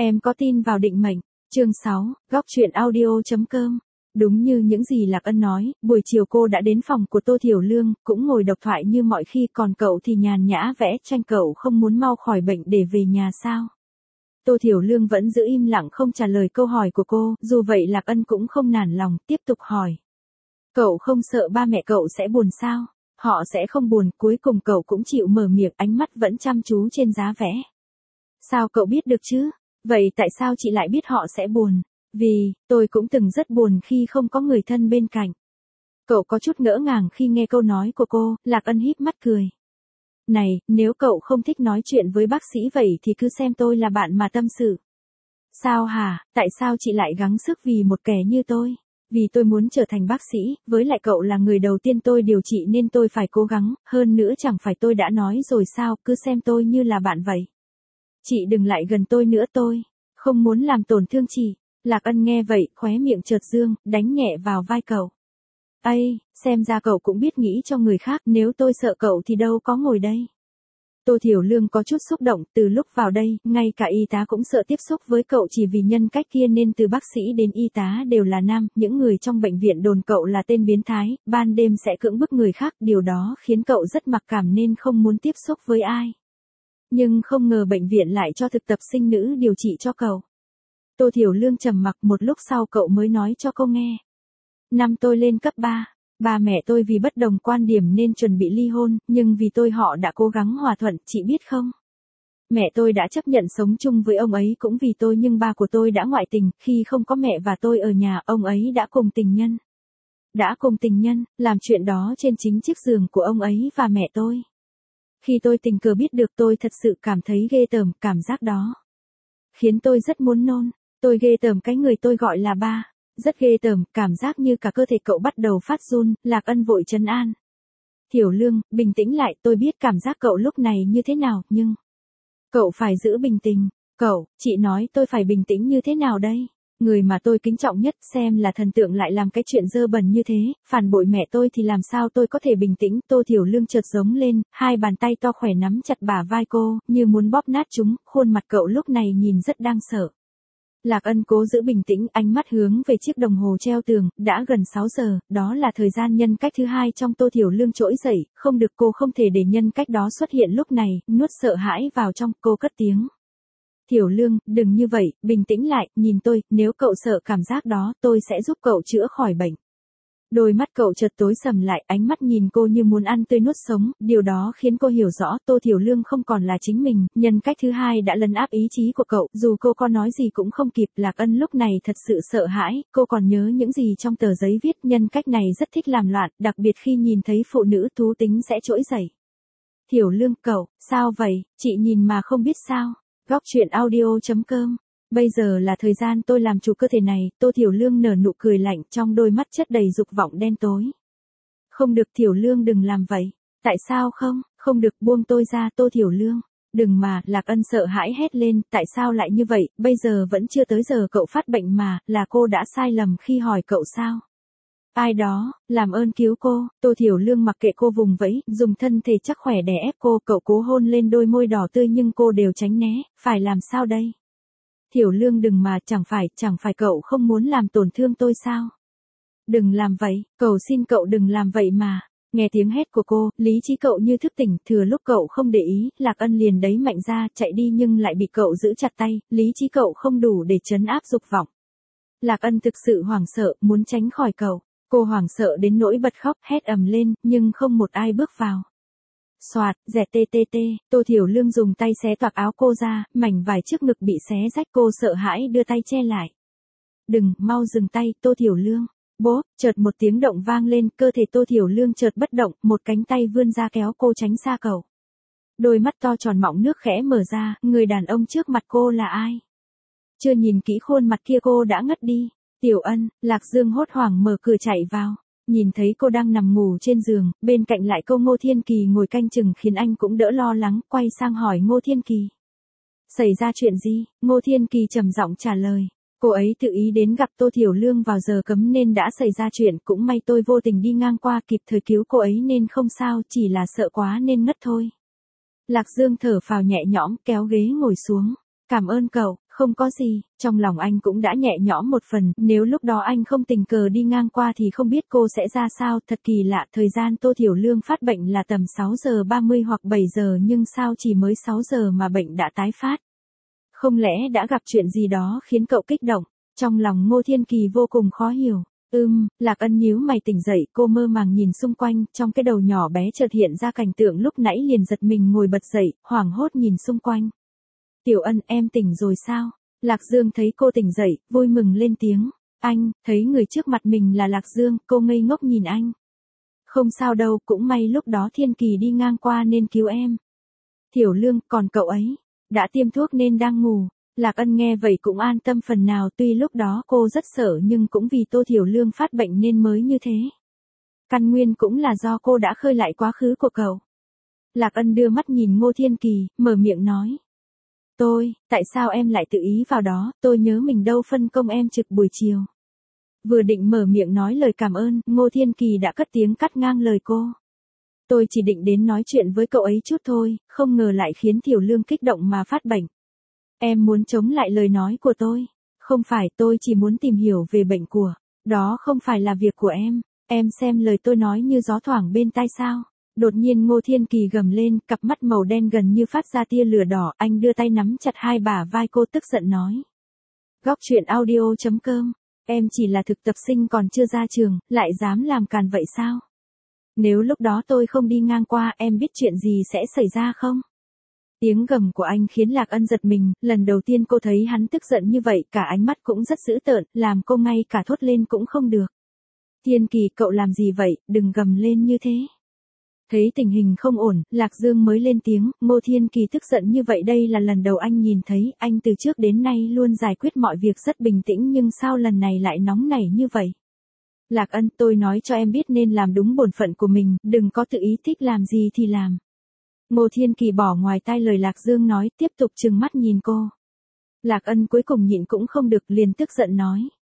Em có tin vào định mệnh. Chương 6, góc truyện audio.com. Đúng như những gì Lạc Ân nói, buổi chiều cô đã đến phòng của Tô Thiểu Lương, cũng ngồi độc thoại như mọi khi, còn cậu thì nhàn nhã vẽ tranh. Cậu không muốn mau khỏi bệnh để về nhà sao? Tô Thiểu Lương vẫn giữ im lặng không trả lời câu hỏi của cô, dù vậy Lạc Ân cũng không nản lòng, tiếp tục hỏi. Cậu không sợ ba mẹ cậu sẽ buồn sao? Họ sẽ không buồn. Cuối cùng cậu cũng chịu mở miệng, ánh mắt vẫn chăm chú trên giá vẽ. Sao cậu biết được chứ? Vậy tại sao chị lại biết họ sẽ buồn? Vì, tôi cũng từng rất buồn khi không có người thân bên cạnh. Cậu có chút ngỡ ngàng khi nghe câu nói của cô. Lạc Ân híp mắt cười. Này, nếu cậu không thích nói chuyện với bác sĩ vậy thì cứ xem tôi là bạn mà tâm sự. Sao hả, tại sao chị lại gắng sức vì một kẻ như tôi? Vì tôi muốn trở thành bác sĩ, với lại cậu là người đầu tiên tôi điều trị nên tôi phải cố gắng, hơn nữa chẳng phải tôi đã nói rồi sao, cứ xem tôi như là bạn vậy. Chị đừng lại gần tôi nữa, tôi không muốn làm tổn thương chị. Lạc Ân nghe vậy, khóe miệng chợt dương, đánh nhẹ vào vai cậu. Ây, xem ra cậu cũng biết nghĩ cho người khác, nếu tôi sợ cậu thì đâu có ngồi đây. Tô Thiểu Lương có chút xúc động, từ lúc vào đây, ngay cả y tá cũng sợ tiếp xúc với cậu chỉ vì nhân cách kia nên từ bác sĩ đến y tá đều là nam, những người trong bệnh viện đồn cậu là tên biến thái, ban đêm sẽ cưỡng bức người khác, điều đó khiến cậu rất mặc cảm nên không muốn tiếp xúc với ai. Nhưng không ngờ bệnh viện lại cho thực tập sinh nữ điều trị cho cậu. Tô Thiểu Lương trầm mặc, một lúc sau cậu mới nói cho cô nghe. Năm tôi lên cấp 3. Ba mẹ tôi vì bất đồng quan điểm nên chuẩn bị ly hôn, nhưng vì tôi họ đã cố gắng hòa thuận, chị biết không? Mẹ tôi đã chấp nhận sống chung với ông ấy cũng vì tôi, nhưng ba của tôi đã ngoại tình, khi không có mẹ và tôi ở nhà, ông ấy đã cùng tình nhân. Làm chuyện đó trên chính chiếc giường của ông ấy và mẹ tôi. Khi tôi tình cờ biết được tôi thật sự cảm thấy ghê tởm, cảm giác đó khiến tôi rất muốn nôn. Tôi ghê tởm cái người tôi gọi là ba. Rất ghê tởm, cảm giác như cả cơ thể cậu bắt đầu phát run. Lạc Ân vội trấn an. Thiểu Lương, bình tĩnh lại, tôi biết cảm giác cậu lúc này như thế nào, nhưng cậu phải giữ bình tĩnh. Chị nói tôi phải bình tĩnh như thế nào đây? Người mà tôi kính trọng nhất, xem là thần tượng lại làm cái chuyện dơ bẩn như thế, phản bội mẹ tôi thì làm sao tôi có thể bình tĩnh? Tô Thiểu Lương chợt giống lên, hai bàn tay to khỏe nắm chặt bả vai cô, như muốn bóp nát chúng, khuôn mặt cậu lúc này nhìn rất đáng sợ. Lạc Ân cố giữ bình tĩnh, ánh mắt hướng về chiếc đồng hồ treo tường, đã gần 6 giờ, đó là thời gian nhân cách thứ hai trong Tô Thiểu Lương trỗi dậy, không được, cô không thể để nhân cách đó xuất hiện lúc này, nuốt sợ hãi vào trong, cô cất tiếng. Thiểu Lương, đừng như vậy, bình tĩnh lại, nhìn tôi, nếu cậu sợ cảm giác đó, tôi sẽ giúp cậu chữa khỏi bệnh. Đôi mắt cậu chợt tối sầm lại, ánh mắt nhìn cô như muốn ăn tươi nuốt sống, điều đó khiến cô hiểu rõ Tô Thiểu Lương không còn là chính mình, nhân cách thứ hai đã lấn áp ý chí của cậu, dù cô có nói gì cũng không kịp. Lạc Ân lúc này thật sự sợ hãi, cô còn nhớ những gì trong tờ giấy viết, nhân cách này rất thích làm loạn, đặc biệt khi nhìn thấy phụ nữ thú tính sẽ trỗi dậy. Thiểu Lương, cậu, sao vậy, chị nhìn mà không biết sao? Góc truyện audio.com. Bây giờ là thời gian tôi làm chủ cơ thể này. Tô Thiểu Lương nở nụ cười lạnh, trong đôi mắt chất đầy dục vọng đen tối. Không được, Thiểu Lương đừng làm vậy. Tại sao không được, buông tôi ra. Tô Thiểu Lương. Đừng mà, Lạc Ân sợ hãi hét lên, tại sao lại như vậy, bây giờ vẫn chưa tới giờ cậu phát bệnh mà, là cô đã sai lầm khi hỏi cậu sao? Ai đó, làm ơn cứu cô. Tô Thiểu Lương mặc kệ cô vùng vẫy, dùng thân thể chắc khỏe đè ép cô, cậu cố hôn lên đôi môi đỏ tươi nhưng cô đều tránh né, phải làm sao đây? Thiểu Lương đừng mà, chẳng phải cậu không muốn làm tổn thương tôi sao? Đừng làm vậy, cầu xin cậu đừng làm vậy mà. Nghe tiếng hét của cô, lý trí cậu như thức tỉnh, thừa lúc cậu không để ý, Lạc Ân liền đẩy mạnh ra, chạy đi nhưng lại bị cậu giữ chặt tay, lý trí cậu không đủ để trấn áp dục vọng. Lạc Ân thực sự hoảng sợ, muốn tránh khỏi cậu. Cô hoảng sợ đến nỗi bật khóc, hét ầm lên, nhưng không một ai bước vào. Soạt, dẹt tê tê tê, Tô Thiểu Lương dùng tay xé toạc áo cô ra, mảnh vải trước ngực bị xé rách, cô sợ hãi đưa tay che lại. Đừng, mau dừng tay, Tô Thiểu Lương. Bốp, chợt một tiếng động vang lên, cơ thể Tô Thiểu Lương chợt bất động, một cánh tay vươn ra kéo cô tránh xa cậu. Đôi mắt to tròn mọng nước khẽ mở ra, người đàn ông trước mặt cô là ai? Chưa nhìn kỹ khuôn mặt kia cô đã ngất đi. Tiểu Ân, Lạc Dương hốt hoảng mở cửa chạy vào. Nhìn thấy cô đang nằm ngủ trên giường, bên cạnh lại cô Ngô Thiên Kỳ ngồi canh chừng khiến anh cũng đỡ lo lắng, quay sang hỏi Ngô Thiên Kỳ. Xảy ra chuyện gì? Ngô Thiên Kỳ trầm giọng trả lời. Cô ấy tự ý đến gặp Tô Thiểu Lương vào giờ cấm nên đã xảy ra chuyện, cũng may tôi vô tình đi ngang qua kịp thời cứu cô ấy nên không sao, chỉ là sợ quá nên ngất thôi. Lạc Dương thở phào nhẹ nhõm, kéo ghế ngồi xuống. Cảm ơn cậu, Không có gì, trong lòng anh cũng đã nhẹ nhõm một phần, nếu lúc đó anh không tình cờ đi ngang qua thì không biết cô sẽ ra sao, thật kỳ lạ, thời gian Tô Thiểu Lương phát bệnh là tầm 6 giờ 30 hoặc 7 giờ nhưng sao chỉ mới 6 giờ mà bệnh đã tái phát. Không lẽ đã gặp chuyện gì đó khiến cậu kích động, trong lòng Ngô Thiên Kỳ vô cùng khó hiểu. Lạc Ân nhíu mày tỉnh dậy, cô mơ màng nhìn xung quanh, trong cái đầu nhỏ bé chợt hiện ra cảnh tượng lúc nãy liền giật mình ngồi bật dậy, hoảng hốt nhìn xung quanh. Tiểu Ân, em tỉnh rồi sao? Lạc Dương thấy cô tỉnh dậy, vui mừng lên tiếng. Anh, thấy người trước mặt mình là Lạc Dương, cô ngây ngốc nhìn anh. Không sao đâu, cũng may lúc đó Thiên Kỳ đi ngang qua nên cứu em. Thiểu Lương, còn cậu ấy, đã tiêm thuốc nên đang ngủ. Lạc Ân nghe vậy cũng an tâm phần nào, tuy lúc đó cô rất sợ nhưng cũng vì Tô Thiểu Lương phát bệnh nên mới như thế. Căn nguyên cũng là do cô đã khơi lại quá khứ của cậu. Lạc Ân đưa mắt nhìn Ngô Thiên Kỳ, mở miệng nói. Tại sao em lại tự ý vào đó, tôi nhớ mình đâu phân công em trực buổi chiều. Vừa định mở miệng nói lời cảm ơn, Ngô Thiên Kỳ đã cất tiếng cắt ngang lời cô. Tôi chỉ định đến nói chuyện với cậu ấy chút thôi, không ngờ lại khiến Thiểu Lương kích động mà phát bệnh. Em muốn chống lại lời nói của tôi. Không phải, tôi chỉ muốn tìm hiểu về bệnh của. Đó không phải là việc của em xem lời tôi nói như gió thoảng bên tai sao. Đột nhiên Ngô Thiên Kỳ gầm lên, cặp mắt màu đen gần như phát ra tia lửa đỏ, anh đưa tay nắm chặt hai bả vai cô tức giận nói. Góc truyện audio.com, em chỉ là thực tập sinh còn chưa ra trường, lại dám làm càn vậy sao? Nếu lúc đó tôi không đi ngang qua, em biết chuyện gì sẽ xảy ra không? Tiếng gầm của anh khiến Lạc Ân giật mình, lần đầu tiên cô thấy hắn tức giận như vậy, cả ánh mắt cũng rất dữ tợn, làm cô ngay cả thốt lên cũng không được. Thiên Kỳ, cậu làm gì vậy, đừng gầm lên như thế. Thấy tình hình không ổn, Lạc Dương mới lên tiếng, Ngô Thiên Kỳ tức giận như vậy đây là lần đầu anh nhìn thấy, anh từ trước đến nay luôn giải quyết mọi việc rất bình tĩnh nhưng sao lần này lại nóng nảy như vậy. Lạc Ân, tôi nói cho em biết nên làm đúng bổn phận của mình, đừng có tự ý thích làm gì thì làm. Ngô Thiên Kỳ bỏ ngoài tai lời Lạc Dương nói, tiếp tục trừng mắt nhìn cô. Lạc Ân cuối cùng nhịn cũng không được, liền tức giận nói.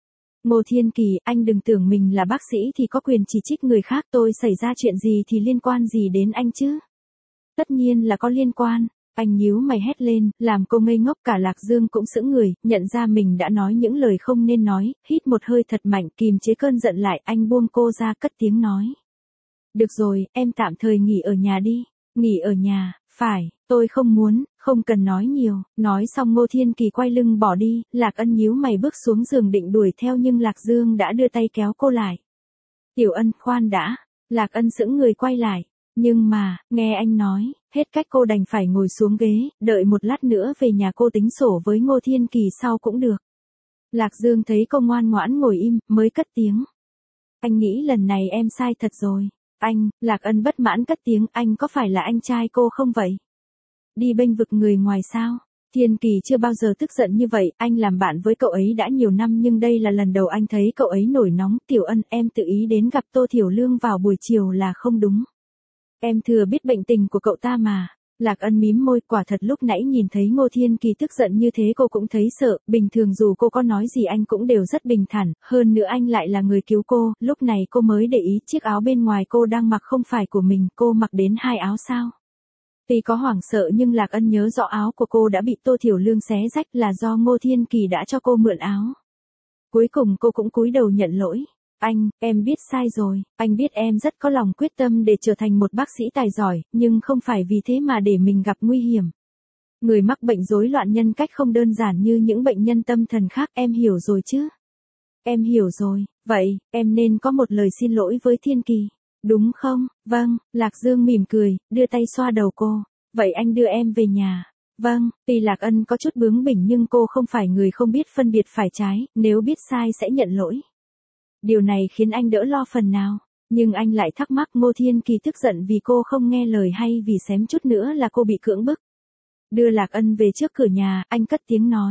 Ngô Thiên Kỳ, anh đừng tưởng mình là bác sĩ thì có quyền chỉ trích người khác, tôi xảy ra chuyện gì thì liên quan gì đến anh chứ? Tất nhiên là có liên quan. Anh nhíu mày hét lên, làm cô ngây ngốc, cả Lạc Dương cũng sững người, nhận ra mình đã nói những lời không nên nói, hít một hơi thật mạnh, kìm chế cơn giận lại, anh buông cô ra cất tiếng nói. Được rồi, em tạm thời nghỉ ở nhà đi. Nghỉ ở nhà, phải, tôi không muốn, không cần nói nhiều. Nói xong Ngô Thiên Kỳ quay lưng bỏ đi, Lạc Ân nhíu mày bước xuống giường định đuổi theo nhưng Lạc Dương đã đưa tay kéo cô lại. Tiểu Ân, khoan đã. Lạc Ân sững người quay lại. Nhưng mà, nghe anh nói, hết cách cô đành phải ngồi xuống ghế, đợi một lát nữa về nhà cô tính sổ với Ngô Thiên Kỳ sau cũng được. Lạc Dương thấy cô ngoan ngoãn ngồi im, mới cất tiếng. Anh nghĩ lần này em sai thật rồi. Anh, Lạc Ân bất mãn cất tiếng, anh có phải là anh trai cô không vậy? Đi bênh vực người ngoài sao? Thiên Kỳ chưa bao giờ tức giận như vậy, anh làm bạn với cậu ấy đã nhiều năm nhưng đây là lần đầu anh thấy cậu ấy nổi nóng. Tiểu Ân, em tự ý đến gặp Tô Thiểu Lương vào buổi chiều là không đúng. Em thừa biết bệnh tình của cậu ta mà. Lạc Ân mím môi, quả thật lúc nãy nhìn thấy Ngô Thiên Kỳ tức giận như thế cô cũng thấy sợ, bình thường dù cô có nói gì anh cũng đều rất bình thản, hơn nữa anh lại là người cứu cô, lúc này cô mới để ý chiếc áo bên ngoài cô đang mặc không phải của mình, cô mặc đến 2 áo sao. Tuy có hoảng sợ nhưng Lạc Ân nhớ rõ áo của cô đã bị Tô Thiểu Lương xé rách là do Ngô Thiên Kỳ đã cho cô mượn áo. Cuối cùng cô cũng cúi đầu nhận lỗi. Anh, em biết sai rồi, anh biết em rất có lòng quyết tâm để trở thành một bác sĩ tài giỏi, nhưng không phải vì thế mà để mình gặp nguy hiểm. Người mắc bệnh rối loạn nhân cách không đơn giản như những bệnh nhân tâm thần khác, em hiểu rồi chứ? Em hiểu rồi, vậy, em nên có một lời xin lỗi với Thiên Kỳ, đúng không? Vâng, Lạc Dương mỉm cười, đưa tay xoa đầu cô, vậy anh đưa em về nhà. Vâng, tuy Lạc Ân có chút bướng bỉnh nhưng cô không phải người không biết phân biệt phải trái, nếu biết sai sẽ nhận lỗi. Điều này khiến anh đỡ lo phần nào, nhưng anh lại thắc mắc Ngô Thiên Kỳ tức giận vì cô không nghe lời hay vì xém chút nữa là cô bị cưỡng bức. Đưa Lạc Ân về trước cửa nhà, anh cất tiếng nói.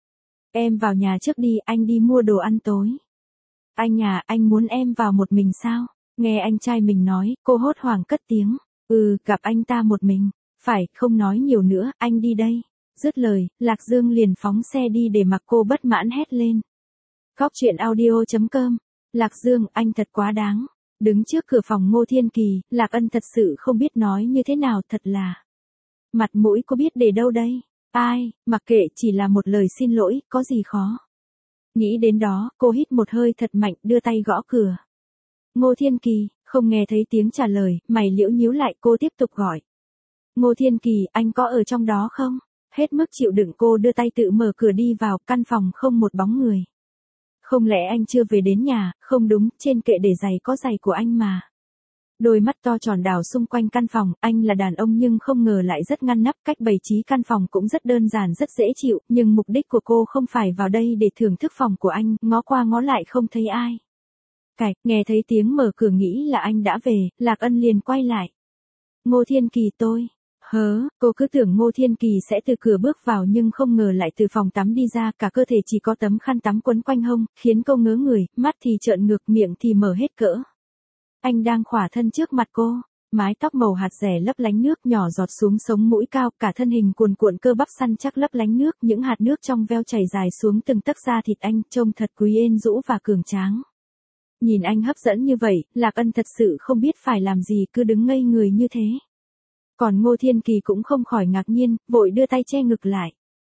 Em vào nhà trước đi, anh đi mua đồ ăn tối. Anh à, anh muốn em vào một mình sao? Nghe anh trai mình nói, cô hốt hoảng cất tiếng. Gặp anh ta một mình. Phải, không nói nhiều nữa, anh đi đây. Dứt lời, Lạc Dương liền phóng xe đi để mặc cô bất mãn hét lên. Góc truyện audio.com. Lạc Dương, anh thật quá đáng. Đứng trước cửa phòng Ngô Thiên Kỳ, Lạc Ân thật sự không biết nói như thế nào, thật là. Mặt mũi cô biết để đâu đây? Ai, mặc kệ, chỉ là một lời xin lỗi, có gì khó. Nghĩ đến đó, cô hít một hơi thật mạnh, đưa tay gõ cửa. Ngô Thiên Kỳ, không nghe thấy tiếng trả lời, mày liễu nhíu lại, cô tiếp tục gọi. Ngô Thiên Kỳ, anh có ở trong đó không? Hết mức chịu đựng, cô đưa tay tự mở cửa đi vào, căn phòng không một bóng người. Không lẽ anh chưa về đến nhà? Không đúng, trên kệ để giày có giày của anh mà. Đôi mắt to tròn đảo xung quanh căn phòng, anh là đàn ông nhưng không ngờ lại rất ngăn nắp, cách bày trí căn phòng cũng rất đơn giản rất dễ chịu, nhưng mục đích của cô không phải vào đây để thưởng thức phòng của anh, ngó qua ngó lại không thấy ai. Cạch, nghe thấy tiếng mở cửa nghĩ là anh đã về, Lạc Ân liền quay lại. Ngô Thiên Kỳ tôi. Cô cứ tưởng Ngô Thiên Kỳ sẽ từ cửa bước vào nhưng không ngờ lại từ phòng tắm đi ra, cả cơ thể chỉ có tấm khăn tắm quấn quanh hông, khiến cô ngớ người, mắt thì trợn ngược, miệng thì mở hết cỡ. Anh đang khỏa thân trước mặt cô, mái tóc màu hạt rẻ lấp lánh nước nhỏ giọt xuống sống mũi cao, cả thân hình cuồn cuộn cơ bắp săn chắc lấp lánh nước, những hạt nước trong veo chảy dài xuống từng tấc da thịt anh, trông thật quý êm dũ và cường tráng. Nhìn anh hấp dẫn như vậy, Lạc Ân thật sự không biết phải làm gì, cứ đứng ngây người như thế. Còn Ngô Thiên Kỳ cũng không khỏi ngạc nhiên, vội đưa tay che ngực lại.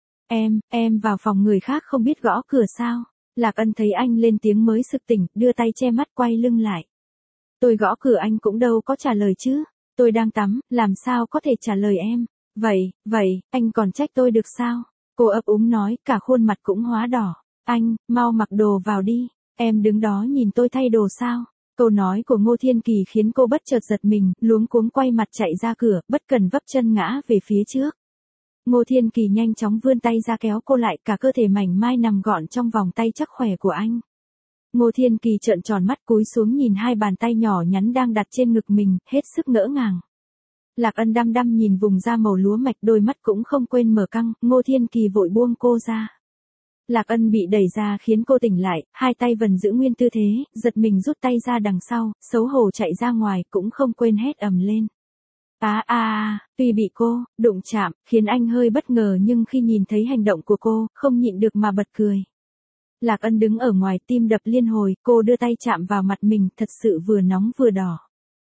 Em vào phòng người khác không biết gõ cửa sao? Lạc Ân thấy anh lên tiếng mới sực tỉnh, đưa tay che mắt quay lưng lại. Tôi gõ cửa anh cũng đâu có trả lời chứ. Tôi đang tắm, làm sao có thể trả lời em. Vậy, anh còn trách tôi được sao? Cô ấp úng nói, cả khuôn mặt cũng hóa đỏ. Anh, mau mặc đồ vào đi. Em đứng đó nhìn tôi thay đồ sao? Câu nói của Ngô Thiên Kỳ khiến cô bất chợt giật mình, luống cuống quay mặt chạy ra cửa, bất cần vấp chân ngã về phía trước. Ngô Thiên Kỳ nhanh chóng vươn tay ra kéo cô lại, cả cơ thể mảnh mai nằm gọn trong vòng tay chắc khỏe của anh. Ngô Thiên Kỳ trợn tròn mắt cúi xuống nhìn hai bàn tay nhỏ nhắn đang đặt trên ngực mình, hết sức ngỡ ngàng. Lạc Ân đăm đăm nhìn vùng da màu lúa mạch, đôi mắt cũng không quên mở căng, Ngô Thiên Kỳ vội buông cô ra. Lạc Ân bị đẩy ra khiến cô tỉnh lại, hai tay vẫn giữ nguyên tư thế, giật mình rút tay ra đằng sau, xấu hổ chạy ra ngoài, cũng không quên hét ầm lên. Tuy bị cô đụng chạm, khiến anh hơi bất ngờ nhưng khi nhìn thấy hành động của cô, không nhịn được mà bật cười. Lạc Ân đứng ở ngoài tim đập liên hồi, cô đưa tay chạm vào mặt mình, thật sự vừa nóng vừa đỏ.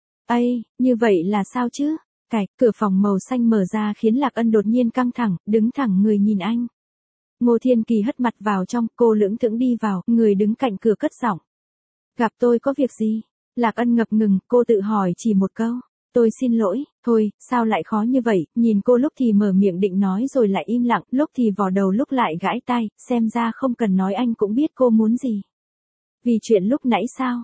Như vậy là sao chứ? Cửa phòng màu xanh mở ra khiến Lạc Ân đột nhiên căng thẳng, đứng thẳng người nhìn anh. Ngô Thiên Kỳ hất mặt vào trong, cô lững thững đi vào, người đứng cạnh cửa cất giọng. Gặp tôi có việc gì? Lạc Ân ngập ngừng, cô tự hỏi chỉ một câu. Tôi xin lỗi, thôi, sao lại khó như vậy, nhìn cô lúc thì mở miệng định nói rồi lại im lặng, lúc thì vò đầu lúc lại gãi tai, xem ra không cần nói anh cũng biết cô muốn gì. Vì chuyện lúc nãy sao?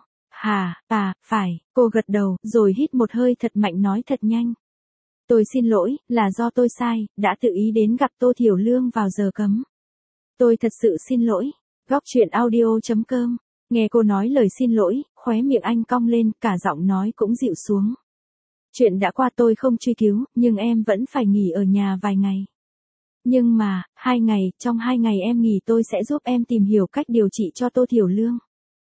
Phải, cô gật đầu, rồi hít một hơi thật mạnh nói thật nhanh. Tôi xin lỗi, là do tôi sai, đã tự ý đến gặp Tô Thiểu Lương vào giờ cấm. Tôi thật sự xin lỗi. Góc truyện audio.com. Nghe cô nói lời xin lỗi, khóe miệng anh cong lên, cả giọng nói cũng dịu xuống. Chuyện đã qua tôi không truy cứu, nhưng em vẫn phải nghỉ ở nhà vài ngày. Nhưng mà, 2 ngày, trong 2 ngày em nghỉ tôi sẽ giúp em tìm hiểu cách điều trị cho Tô Thiểu Lương.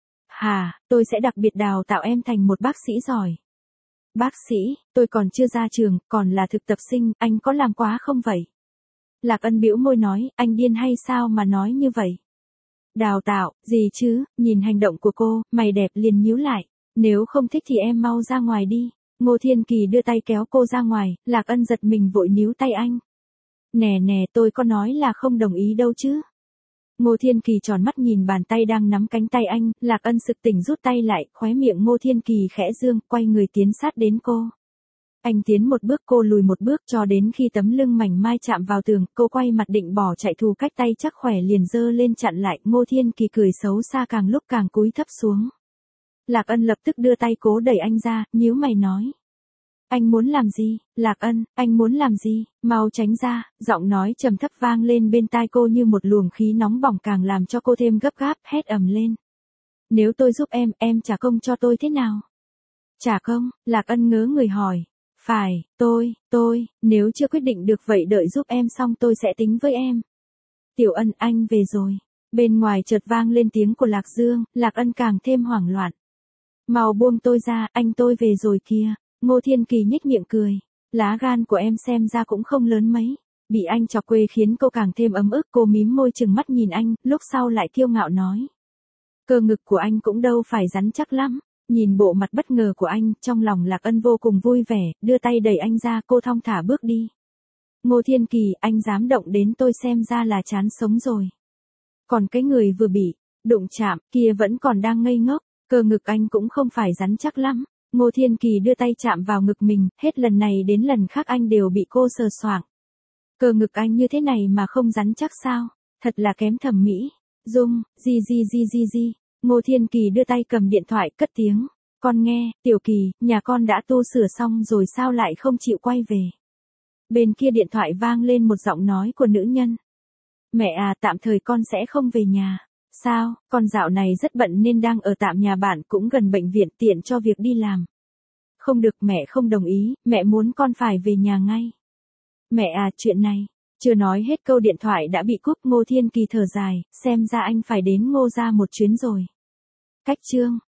Tôi sẽ đặc biệt đào tạo em thành một bác sĩ giỏi. Bác sĩ, tôi còn chưa ra trường, còn là thực tập sinh, anh có làm quá không vậy? Lạc Ân bĩu môi nói, anh điên hay sao mà nói như vậy? Đào tạo, gì chứ, nhìn hành động của cô, mày đẹp liền nhíu lại. Nếu không thích thì em mau ra ngoài đi. Ngô Thiên Kỳ đưa tay kéo cô ra ngoài, Lạc Ân giật mình vội níu tay anh. Nè, tôi có nói là không đồng ý đâu chứ. Ngô Thiên Kỳ tròn mắt nhìn bàn tay đang nắm cánh tay anh, Lạc Ân sực tỉnh rút tay lại, khóe miệng Ngô Thiên Kỳ khẽ dương, quay người tiến sát đến cô. Anh tiến một bước, cô lùi một bước, cho đến khi tấm lưng mảnh mai chạm vào tường, cô quay mặt định bỏ chạy, thù cách tay chắc khỏe liền giơ lên chặn lại, Ngô Thiên Kỳ cười xấu xa càng lúc càng cúi thấp xuống. Lạc Ân lập tức đưa tay cố đẩy anh ra, nhíu mày nói. Anh muốn làm gì? Lạc Ân, anh muốn làm gì? Mau tránh ra, giọng nói trầm thấp vang lên bên tai cô như một luồng khí nóng bỏng càng làm cho cô thêm gấp gáp, hét ầm lên. Nếu tôi giúp em trả công cho tôi thế nào? Trả công? Lạc Ân ngớ người hỏi. Phải, tôi, nếu chưa quyết định được vậy đợi giúp em xong tôi sẽ tính với em. Tiểu Ân, anh về rồi. Bên ngoài chợt vang lên tiếng của Lạc Dương, Lạc Ân càng thêm hoảng loạn. Mau buông tôi ra, anh tôi về rồi kìa. Ngô Thiên Kỳ nhếch miệng cười. Lá gan của em xem ra cũng không lớn mấy. Bị anh chọc quê khiến cô càng thêm ấm ức, cô mím môi chừng mắt nhìn anh, lúc sau lại kiêu ngạo nói. Cơ ngực của anh cũng đâu phải rắn chắc lắm. Nhìn bộ mặt bất ngờ của anh, trong lòng Lạc Ân vô cùng vui vẻ, đưa tay đẩy anh ra, cô thong thả bước đi. Ngô Thiên Kỳ, anh dám động đến tôi xem ra là chán sống rồi. Còn cái người vừa bị đụng chạm kia vẫn còn đang ngây ngốc, cơ ngực anh cũng không phải rắn chắc lắm. Ngô Thiên Kỳ đưa tay chạm vào ngực mình, hết lần này đến lần khác anh đều bị cô sờ soạng. Cơ ngực anh như thế này mà không rắn chắc sao? Thật là kém thẩm mỹ. Dung, gì. Ngô Thiên Kỳ đưa tay cầm điện thoại cất tiếng. Con nghe, Tiểu Kỳ, nhà con đã tu sửa xong rồi sao lại không chịu quay về? Bên kia điện thoại vang lên một giọng nói của nữ nhân. Mẹ à, tạm thời con sẽ không về nhà. Sao, con dạo này rất bận nên đang ở tạm nhà bạn cũng gần bệnh viện tiện cho việc đi làm. Không được, mẹ không đồng ý, mẹ muốn con phải về nhà ngay. Mẹ à, chuyện này. Chưa nói hết câu điện thoại đã bị cúp. Ngô Thiên Kỳ thở dài, xem ra anh phải đến Ngô gia một chuyến rồi. Cách chương